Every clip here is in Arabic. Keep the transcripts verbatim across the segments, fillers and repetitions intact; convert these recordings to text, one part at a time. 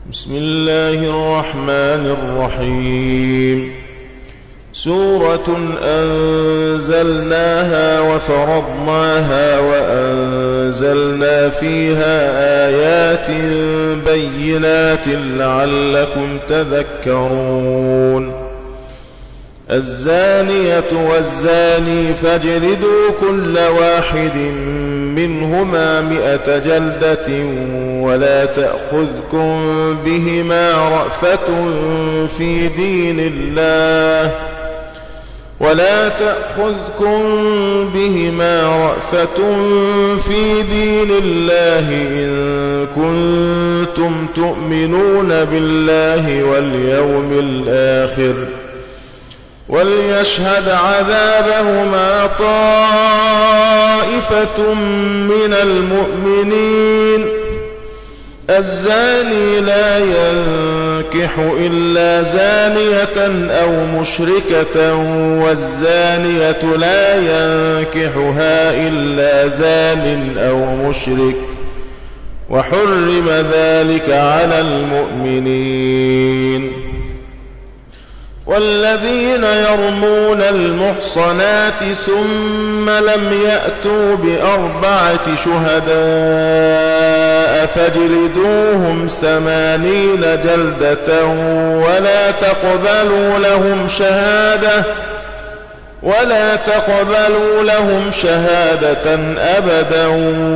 بسم الله الرحمن الرحيم. سورة أنزلناها وفرضناها وأنزلنا فيها آيات بينات لعلكم تذكرون. الزانية والزاني فاجلدوا كل واحد منهما مئة جلدة ولا تأخذكم بهما رأفة في دين الله ولا تأخذكم بهما رأفة في دين الله إن كنتم تؤمنون بالله واليوم الآخر وليشهد عذابهما طائفة من المؤمنين. الزاني لا ينكح إلا زانية أو مشركة والزانية لا ينكحها إلا زان أو مشرك وحرم ذلك على المؤمنين. والذين يرمون المحصنات ثم لم يأتوا بأربعة شهداء فاجلدوهم ثمانين جلدة ولا تقبلوا لهم شهادة ولا تقبلوا لهم شهادة أبدا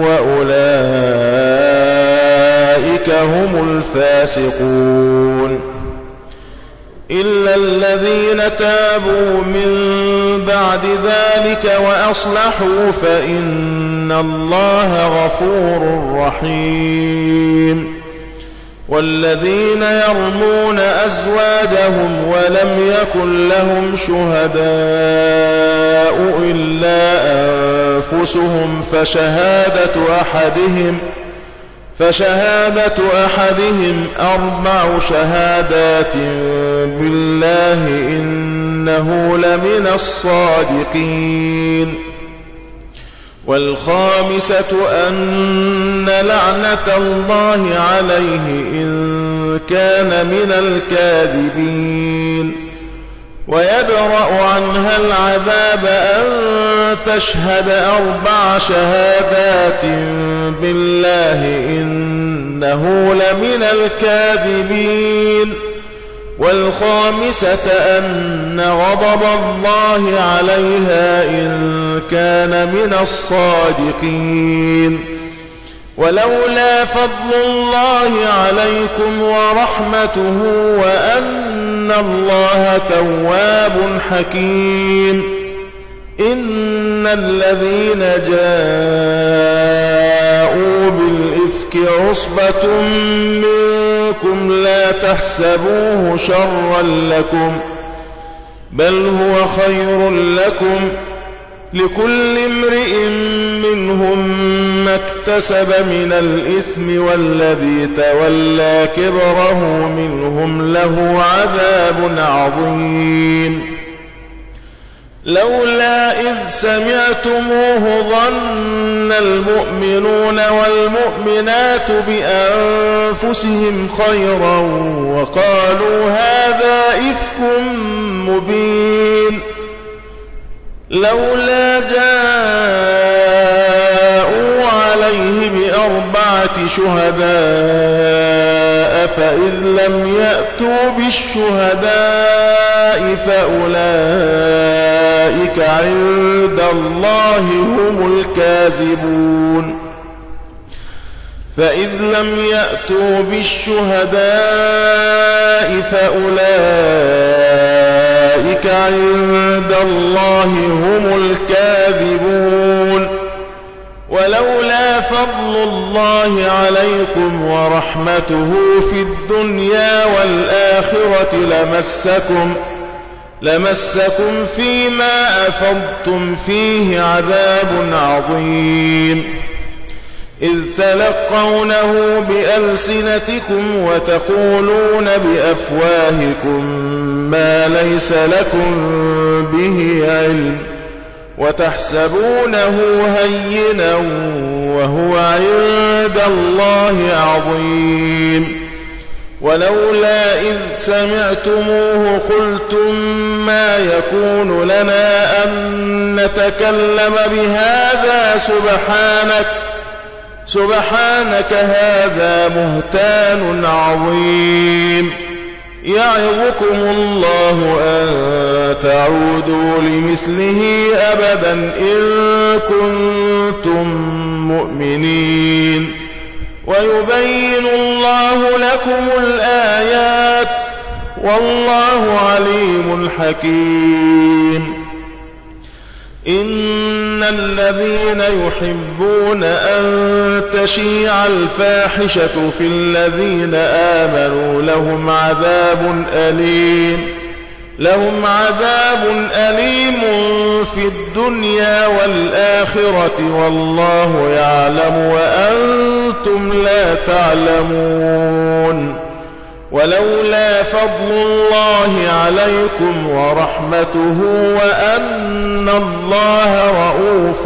وأولئك هم الفاسقون. إلا الذين تابوا من بعد ذلك وأصلحوا فإن الله غفور رحيم. والذين يرمون أزواجهم ولم يكن لهم شهداء إلا أنفسهم فشهادة أحدهم فشهادة أحدهم أربع شهادات بالله إنه لمن الصادقين. والخامسة أن لعنة الله عليه إن كان من الكاذبين. ويدرأ عنها العذاب أن تشهد أربع شهادات بالله إنه لمن الكاذبين. والخامسة أن غضب الله عليها إن كان من الصادقين. ولولا فضل الله عليكم ورحمته وأن الله تواب حكيم. إن الذين جاءوا بالإفك عصبة منكم لا تحسبوه شرا لكم بل هو خير لكم لكل امرئ منهم ما اكتسب من الإثم والذي تولى كبره منهم له عذاب عظيم. لولا إذ سمعتموه ظن المؤمنون والمؤمنات بأنفسهم خيرا وقالوا هذا إفك مبين. لولا جاءوا عليه بأربعة شهداء فإذ لم يأتوا بالشهداء فأولئك عند الله هم الكاذبون. فإذ لم يأتوا بالشهداء فأولئك عند الله هم الكاذبون. ولولا فضل الله عليكم ورحمته في الدنيا والآخرة لمسكم لمسكم فيما أفضتم فيه عذاب عظيم. إذ تلقونه بألسنتكم وتقولون بأفواهكم ما ليس لكم به علم وتحسبونه هينا وهو عند الله عظيم. ولولا إذ سمعتموه قلتم ما يكون لنا أن نتكلم بهذا سبحانك سبحانك هذا بهتان عظيم يعظكم الله أن تعودوا لمثله أبدا إن كنتم مؤمنين ويبين الله لكم الآيات والله عليم حكيم إن الذين يحبون أن تشيع الفاحشة في الذين آمنوا لهم عذاب أليم لهم عذاب أليم في الدنيا والآخرة والله يعلم وأنتم لا تعلمون ولولا فضل الله عليكم ورحمته وأن الله رؤوف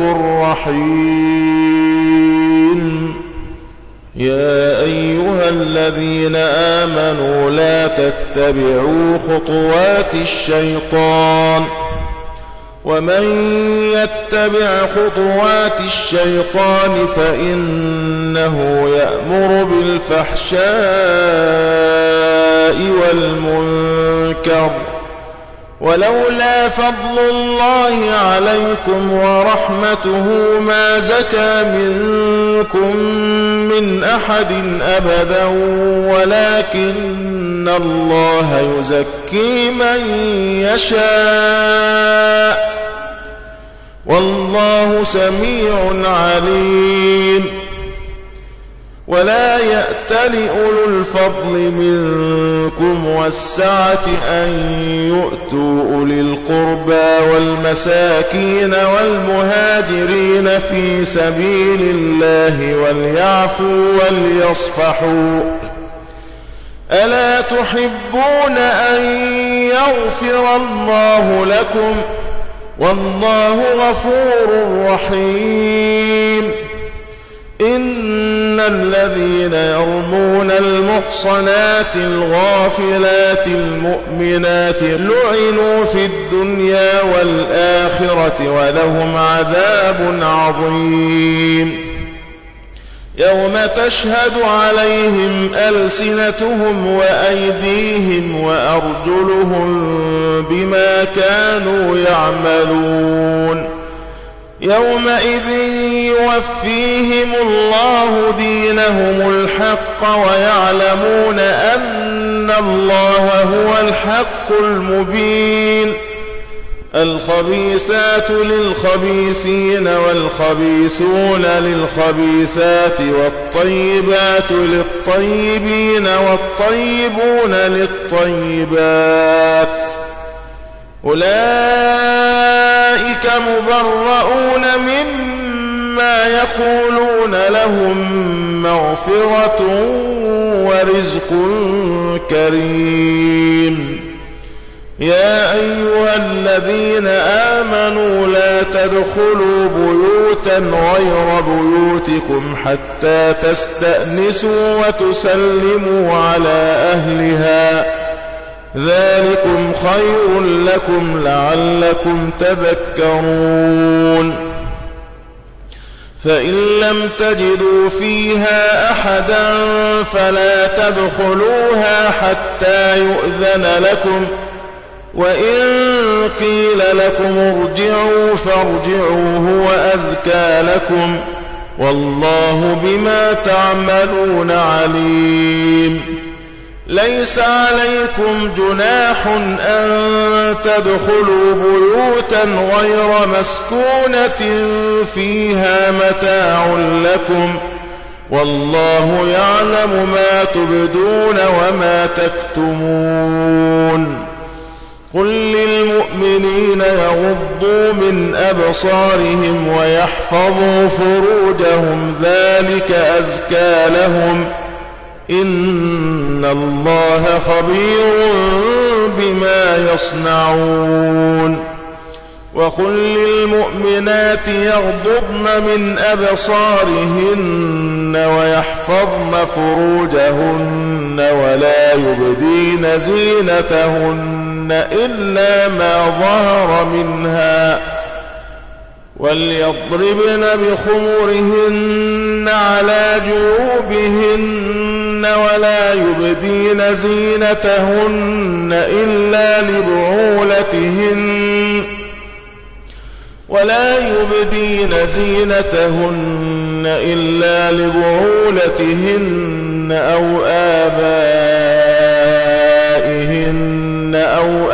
رحيم يا أيها الذين آمنوا لا تتبعوا خطوات الشيطان ومن يتبع خطوات الشيطان فإنه يأمر بالفحشاء والمنكر ولولا فضل الله عليكم ورحمته ما زكى منكم من أحد أبدا ولكن الله يزكي من يشاء والله سميع عليم ولا يأتل أولو الفضل منكم والسعة أن يؤتوا أولي القربى والمساكين والمهاجرين في سبيل الله وليعفوا وليصفحوا ألا تحبون أن يغفر الله لكم والله غفور رحيم إن الذين يرمون المحصنات الغافلات المؤمنات لعنوا في الدنيا والآخرة ولهم عذاب عظيم يوم تشهد عليهم ألسنتهم وأيديهم وأرجلهم بما كانوا يعملون يومئذ يوفيهم الله دينهم الحق ويعلمون أن الله هو الحق المبين الخبيثات للخبيثين والخبيثون للخبيثات والطيبات للطيبين والطيبون للطيبات أولئك مبرؤون مما يقولون لهم مغفرة ورزق كريم يا أيها الذين آمنوا لا تدخلوا بيوتا غير بيوتكم حتى تستأنسوا وتسلموا على أهلها ذلكم خير لكم لعلكم تذكرون فإن لم تجدوا فيها أحدا فلا تدخلوها حتى يؤذن لكم وإن قيل لكم ارجعوا فارجعوا هو أزكى لكم والله بما تعملون عليم ليس عليكم جناح أن تدخلوا بيوتا غير مسكونة فيها متاع لكم والله يعلم ما تبدون وما تكتمون قل للمؤمنين يغضوا من أبصارهم ويحفظوا فروجهم ذلك أزكى لهم إن الله خبير بما يصنعون وقل للمؤمنات يغضضن من أبصارهن ويحفظن فروجهن ولا يبدين زينتهن إلا ما ظهر منها وليضربن بخمرهن على جيوبهن ولا يبدين زينتهن إلا لبعولتهن ولا يبدين زينتهن إلا لبعولتهن أو آبائهن أو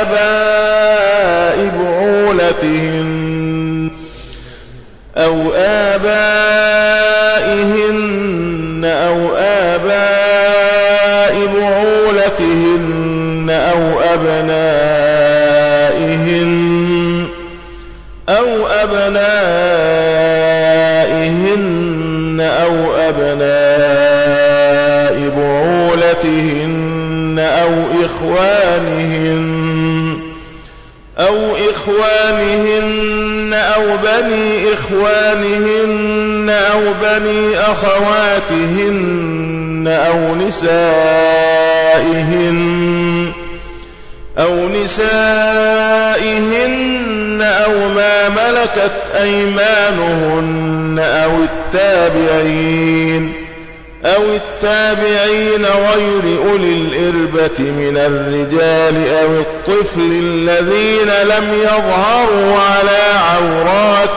آباء بعولتهن أو آبائهن أو آباء بعولتهن أو أبنائهن أو أبنائهن أو أبناء بعولتهن أو إخوانهن أو إخوانهن أو بني إخوانهن أو بني أخواتهن أو نسائهن أو نسائهن أو ما ملكت أيمانهن أو التابعين أو التابعين غير أولي الإربة من الرجال أو الطفل الذين لم يظهروا على عورات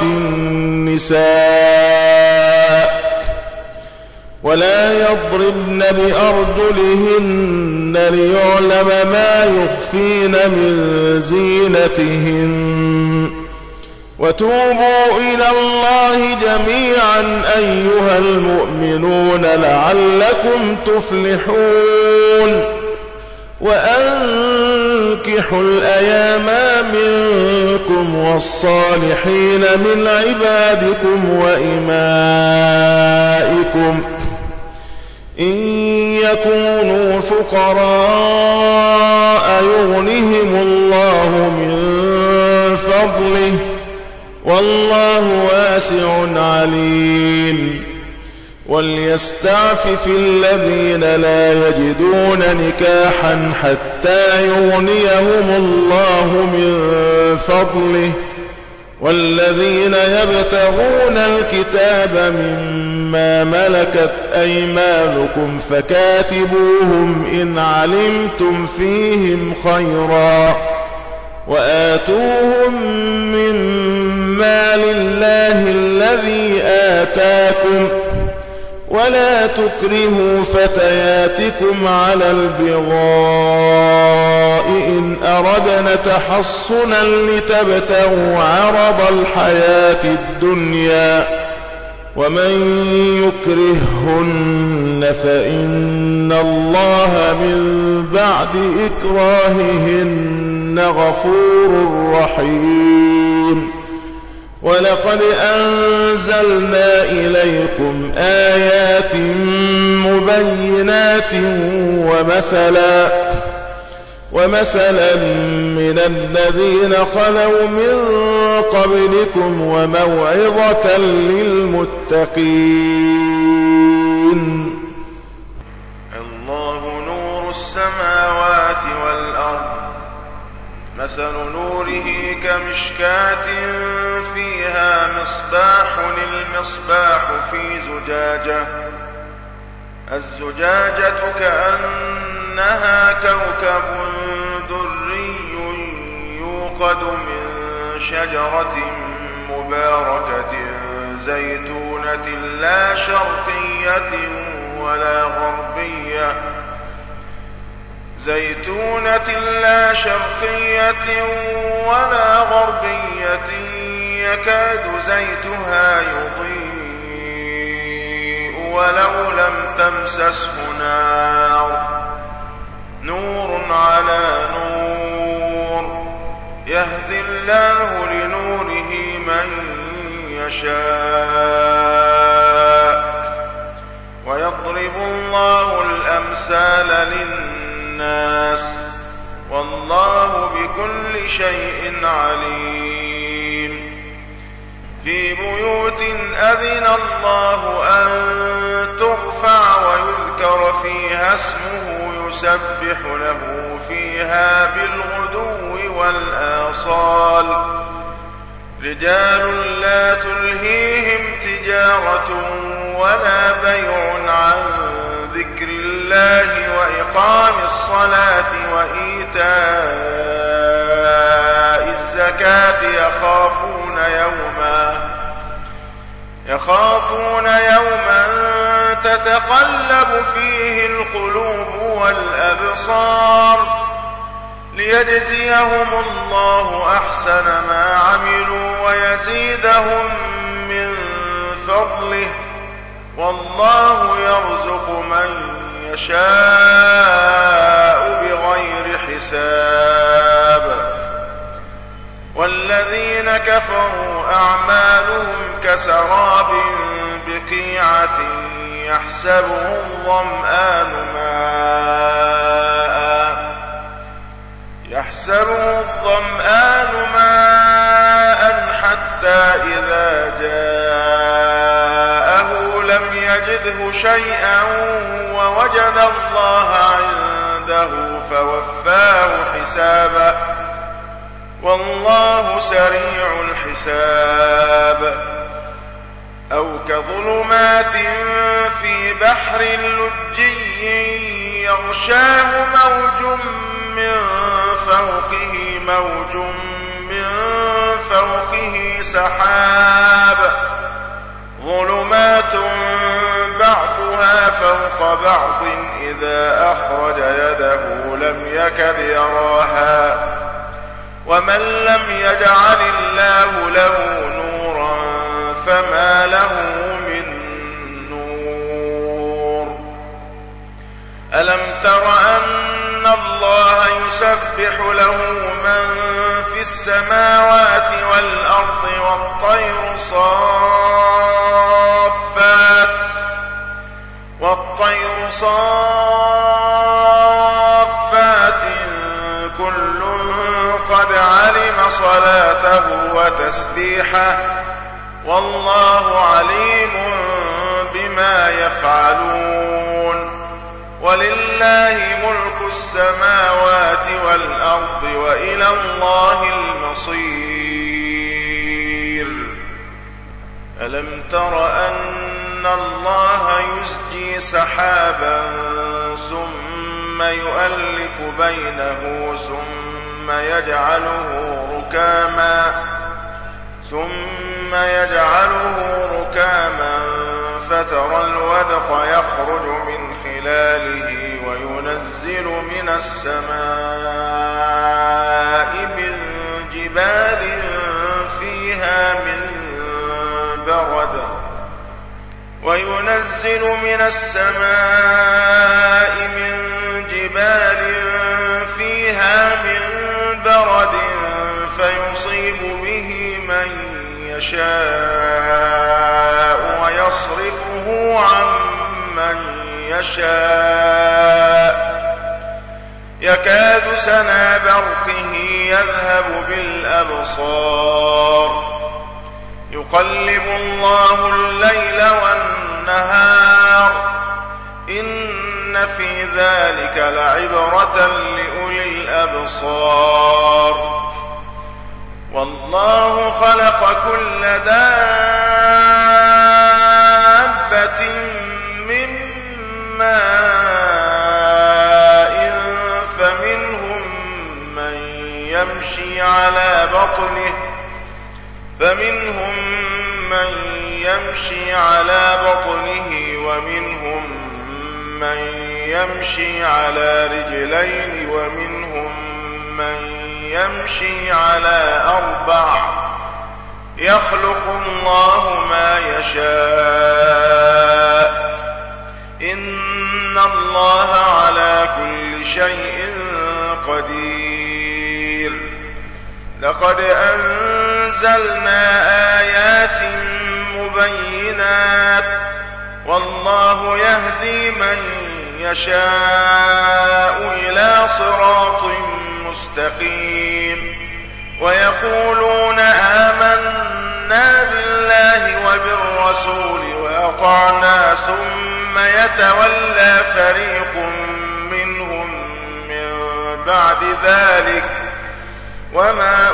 النساء ولا يضربن بأرجلهن ليعلم ما يخفين من زينتهن وتوبوا إلى الله جميعا أيها المؤمنون لعلكم تفلحون وأنكحوا الأيام منكم والصالحين من عبادكم وإمائكم إن يكونوا فقراء يغنهم الله من فضله والله واسع عليم وليستعفف الذين لا يجدون نكاحا حتى يغنيهم الله من فضله والذين يبتغون الكتاب مما ملكت أيمانكم فكاتبوهم إن علمتم فيهم خيرا وآتوهم من مال الله الذي آتاكم ولا تكرهوا فتياتكم على البغاء إن أردنا تحصنا لتبتغوا عرض الحياة الدنيا ومن يكرههن فإن الله من بعد إكراههن غفور رحيم ولقد أنزلنا إليكم آيات مبينات ومثلا ومثلا من الذين خلوا من قبلكم وموعظة للمتقين. الله نور السماوات والأرض مثل نوره كمشكاة فيها مصباح المصباح في زجاجة الزجاجة كأنها كوكب دري يوقد من شجرة مباركة زيتونة لا شرقية ولا غربية زيتونة لا شرقية ولا غربية يكاد زيتها يضيء ولو لم تمسسه نار نور على نور يهدي الله لنوره من يشاء ويضرب الله الأمثال للناس والله بكل شيء عليم. في بيوت أذن الله أن ترفع ويذكر فيها اسمه يسبح له فيها بالغدو والآصال رجال لا تلهيهم تجارة ولا بيع عن ذكر الله وإقام الصلاة وإيتاء الزكاة يخافون يوما يخافون يوما تتقلب فيه القلوب والأبصار ليجزيهم الله أحسن ما عملوا ويزيدهم من فضله والله يرزق من يشاء بغير حساب والذين كفروا أعمالهم كسراب بقيعة يحسبه الظمآن ماء يحسبه الظمآن ماء حتى إذا جاءه لم يجده شيئا ووجد الله عنده فوفاه حسابه والله سريع الحساب أو كظلمات في بحر لجي يغشاه موج من فوقه موج من فوقه سحاب ظلمات بعضها فوق بعض إذا أخرج يده لم يكد يراها ومن لم يجعل الله له نورا فما له من نور ألم تر أن الله يسبح له من في السماوات والأرض والطير صافات والطير صافات كل قد علم صلاته وتسبيحه والله عليم بما يفعلون ولله ملك السماوات والأرض وإلى الله المصير ألم تر أن الله يزجي سحابا ثم يؤلف بينه ثم يجعله ركاما ثم يجعله ركاما فترى الودق يخرج من خلاله وينزل من السماء من جبال فيها من برد وينزل من السماء من جبال فيها من برد فيصيب به من يشاء ويصرفه عن من يشاء يكاد سنا برقه يذهب بالأبصار يقلب الله الليل والنهار إن في ذلك لعبرة لأولي الأبصار والله خلق كل دابة من ماء فمنهم من يمشي على بطنه فمنهم من يمشي على بطنه ومنهم من يمشي على رجلين ومنهم من يمشي على أربع يخلق الله ما يشاء إن الله على كل شيء قدير لقد أنزلنا آيات مبينات والله يهدي من يشاء إلى صراط مستقيم ويقولون آمنا بالله وبالرسول وأطعنا ثم يتولى فريق منهم بعد ذلك وما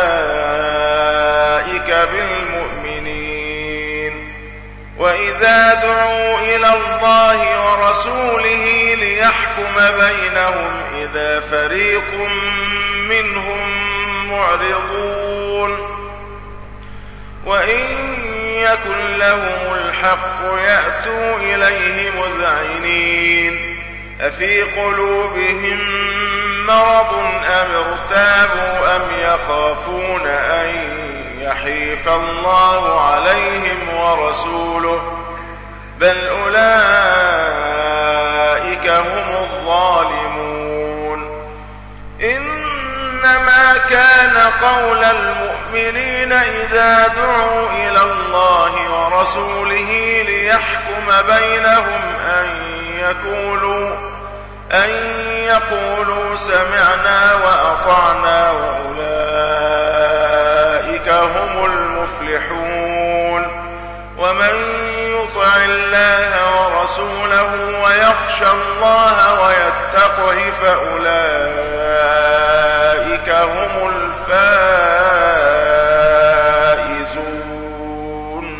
أولئك بالمؤمنين. وإذا دعوا إلى الله ورسوله ليحكم بينهم إذا فريق منهم معرضون. وإن يكن لهم الحق يأتوا إليه مذعنين. أفي قلوبهم مرض أم ارتابوا أم يخافون أن يحيف الله عليهم ورسوله بل أولئك هم الظالمون. إنما كان قول المؤمنين إذا دعوا إلى الله ورسوله ليحكم بينهم أن يقولوا أن يقولوا سمعنا وأطعنا وأولئك هم المفلحون. ومن يطع الله ورسوله ويخشى الله ويتقه فأولئك هم الفائزون.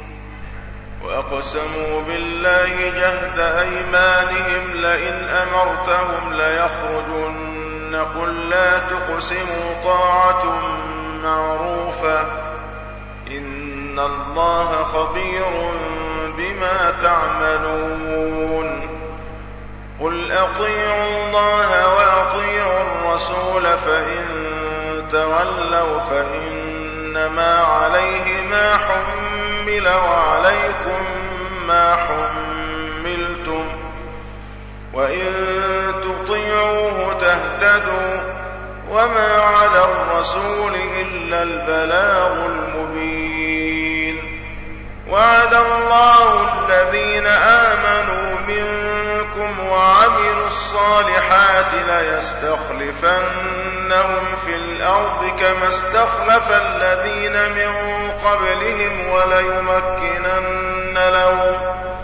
وأقسموا بالله جهد أيمانهم لئن أمرتهم ليخرجن قل لا تقسموا طاعة معروفة إن الله خبير بما تعملون. قل أطيعوا الله وأطيعوا الرسول فإن تولوا فإنما عليه ما حمل وعليكم ما حملتم وإن تطيعوه تهتدوا وما على الرسول إلا البلاغ المبين. وعد الله الذين آمنوا منكم وعملوا الصالحات ليستخلفنهم في الأرض كما استخلف الذين من قبلهم وليمكنن لهم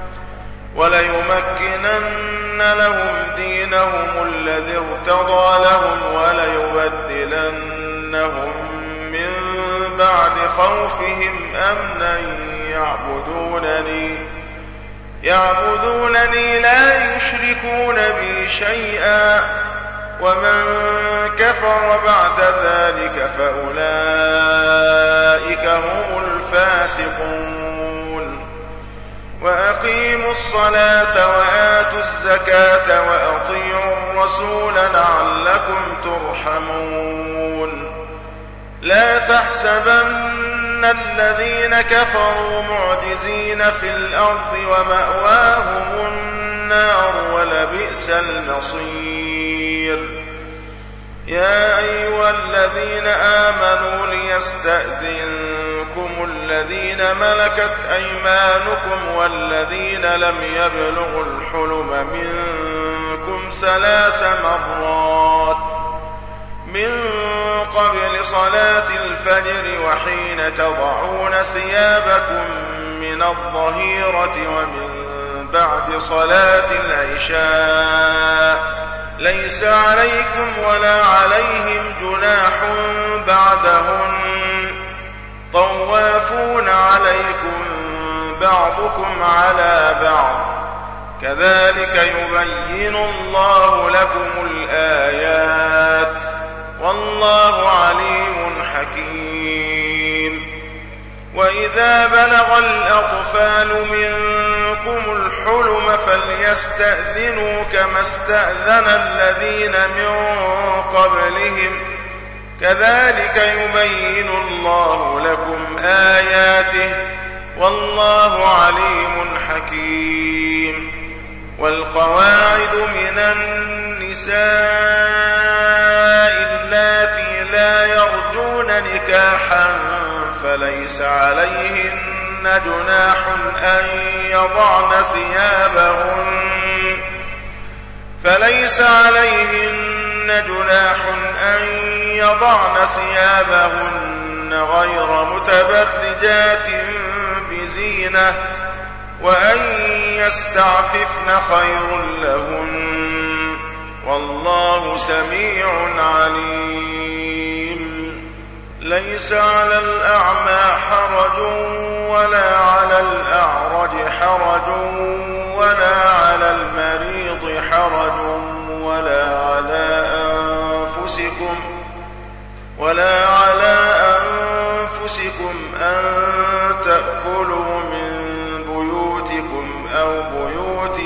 وليمكنن لهم دينهم الذي ارتضى لهم وليبدلنهم من بعد خوفهم أمنا يعبدونني يعبدونني لا يشركون بي شيئا ومن كفر بعد ذلك فأولئك هم الفاسقون. وأقيموا الصلاة وآتوا الزكاة وأطيعوا الرسول لعلكم ترحمون. لا تحسبن الذين كفروا معجزين في الأرض ومأواهم النار ولبئس المصير. يا أيها الذين آمنوا ليستأذنكم الذين ملكت أيمانكم والذين لم يبلغوا الحلم منكم ثلاث مرات من قبل صلاة الفجر وحين تضعون ثيابكم من الظهيرة ومن بعد صلاة العشاء ليس عليكم ولا عليهم جناح بعدهن طوافون عليكم بعضكم على بعض كذلك يبين الله لكم الآيات والله عليم حكيم. وإذا بلغ الأطفال منكم الحلم فليستأذنوا كما استأذن الذين من قبلهم كذلك يبين الله لكم آياته والله عليم حكيم. والقواعد من النساء اللاتي لا يرجون نكاحا فليس عليهن جناح أن يضعن ثيابهن فليس عليهن جناح أن يضعن ثيابهن غير متبرجات بزينة وأن يستعففن خير لهن والله سميع عليم. ليس على الأعمى حرج ولا على الأعرج حرج ولا على المريض حرج ولا على أنفسكم ولا على أنفسكم أن تأكلوا من بيوتكم أو بيوت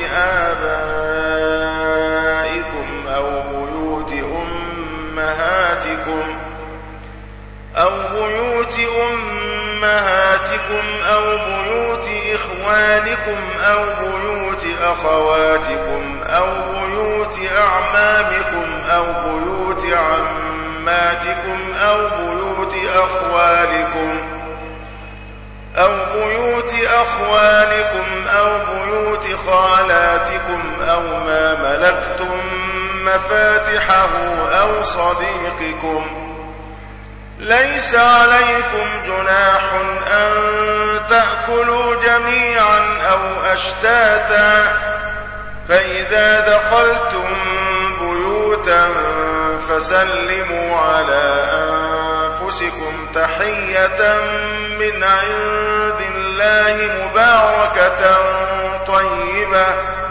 آبائكم أو بيوت أمهاتكم أو بيوت أمهاتكم أو بيوت إخوانكم أو بيوت أخواتكم أو بيوت أعمامكم أو بيوت عماتكم أو بيوت أخوالكم أو بيوت أخوالكم أو بيوت خالاتكم أو ما ملكتم مفاتحه أو صديقكم. ليس عليكم جناح أن تأكلوا جميعا أو أشتاتا، فإذا دخلتم بيوتا فسلموا على أنفسكم تحية من عند الله مباركة طيبة،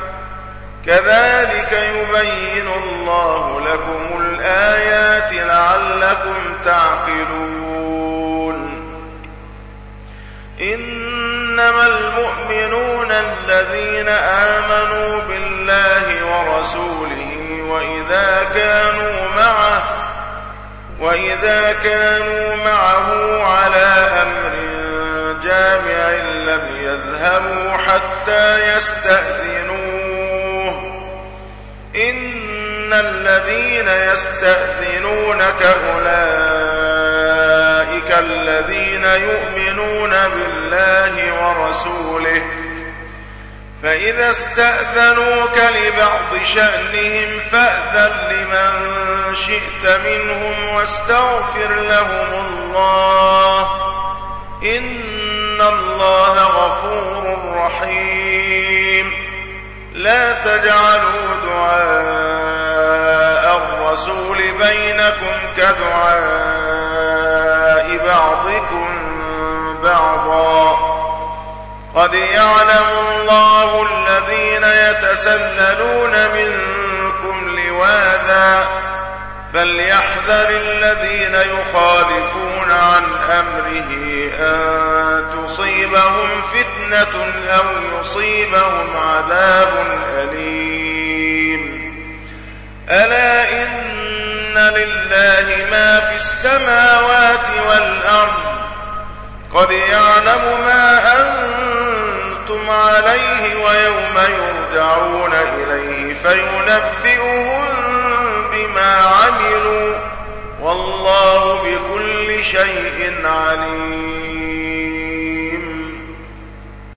كذلك يبين الله لكم الآيات لعلكم تعقلون. إنما المؤمنون الذين آمنوا بالله ورسوله وإذا كانوا معه وإذا كانوا معه على أمر جامع لم يذهبوا حتى يستأذنوه. إن الذين يستأذنونك أولئك الذين يؤمنون بالله ورسوله، فإذا استأذنوك لبعض شأنهم فأذن لمن شئت منهم واستغفر لهم الله، إن الله غفور رحيم. لا تجعلوا دعاء الرسول بينكم كدعاء بعضكم بعضا، قد يعلم الله الذين يتسللون منكم لواذا، فليحذر الذين يخالفون عن أمره أن تصيبهم فتنة أو يصيبهم عذاب أليم. ألا إن لله ما في السماوات والأرض، قد يعلم ما أنتم عليه ويوم يرجعون إليه فينبئهم بما عملوا، والله بكل شيء عليم.